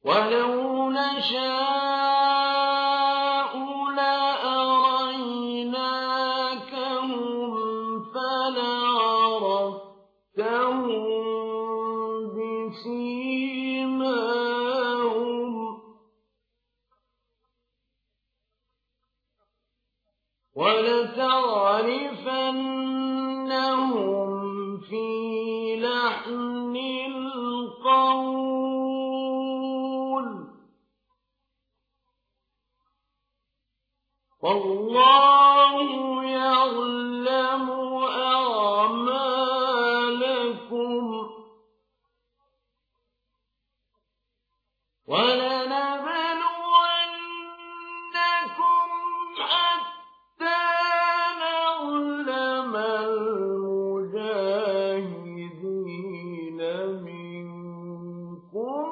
ولو نشاء لأريناكهم فلعرفتهم بسيماهم ولتعرفنهم في لحن القول والله يعلم أعمالكم ولنبلونكم حتى نعلم المجاهدين منكم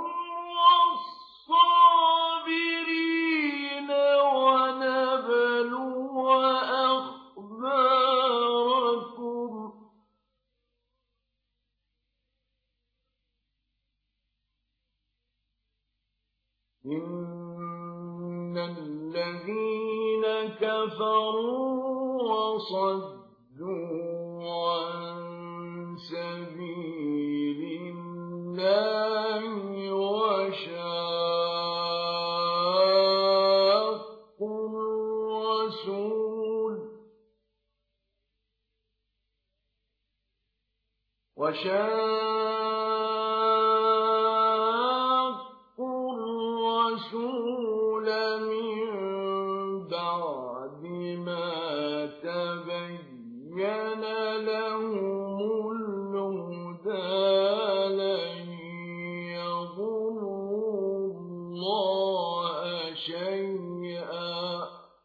والصابرين ونبلو أخباركم إن الذين كفروا وصدوا عن سبيل الله وشاقوا الرسول من بعد ما تبين لهم الهدى لن يضروا الله شيئا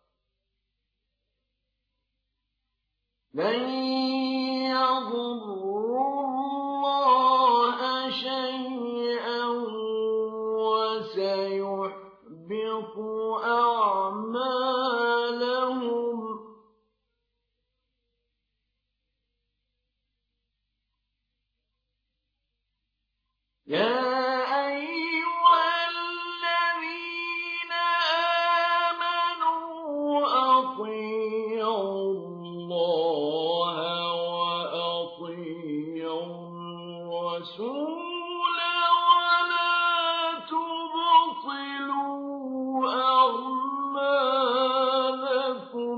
وسيحبط أعمالهم يا أيها الذين آمنوا أطيعوا الله وأطيعوا الرسول ولا تبطلوا أعمالكم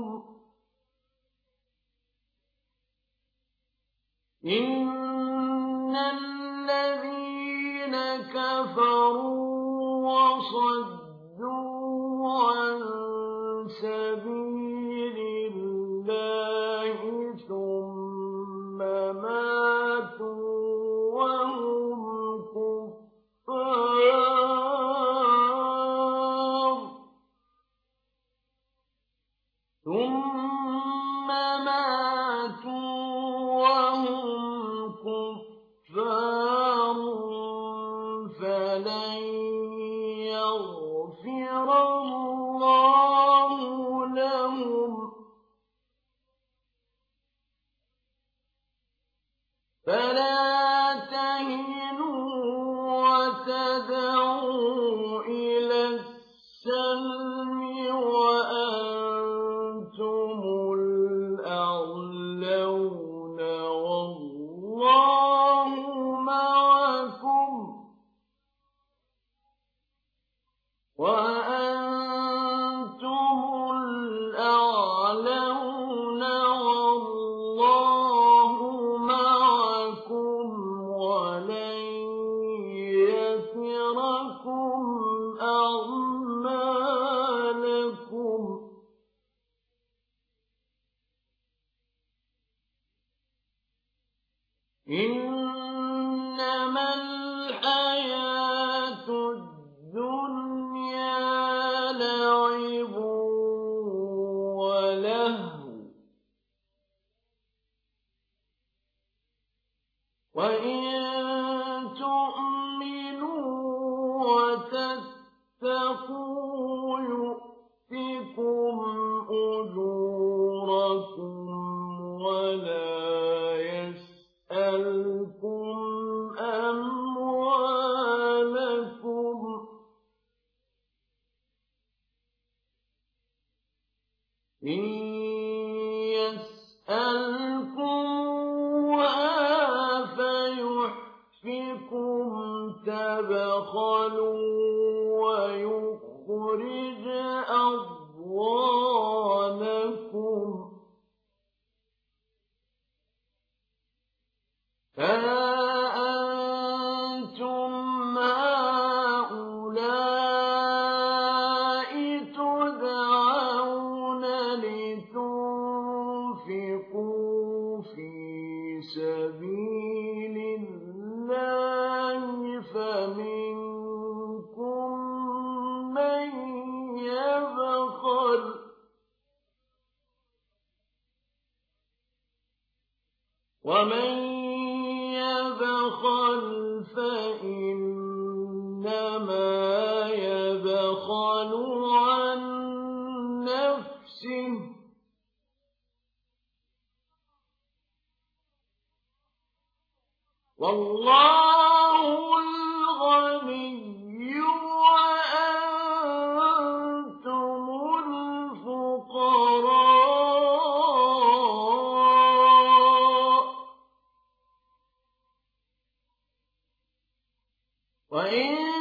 إن الذين كفروا وصدوا عن سبيل الله ثم ماتوا وهم كفار فلن يغفر الله لهم فلا تهنوا وتدعوا إلى السلم وأنتم الأعلون والله معكم وأنتم الأعلون والله معكم ولن يتركم أعمالكم إنما الحياة الدنيا لعب ولهو وإن تؤمنوا وتتقوا يؤتكم أجوركم ولا يسألكم أموالكم يكفكم تبخلوا ويخرج أضغانكم أنتم هؤلاء تدعون لتنفقوا في سبيل الله فمنكم من يبخل ومن يبخل فإنما يبخل عن نفسه والله الغني وأنتم الفقراء وإن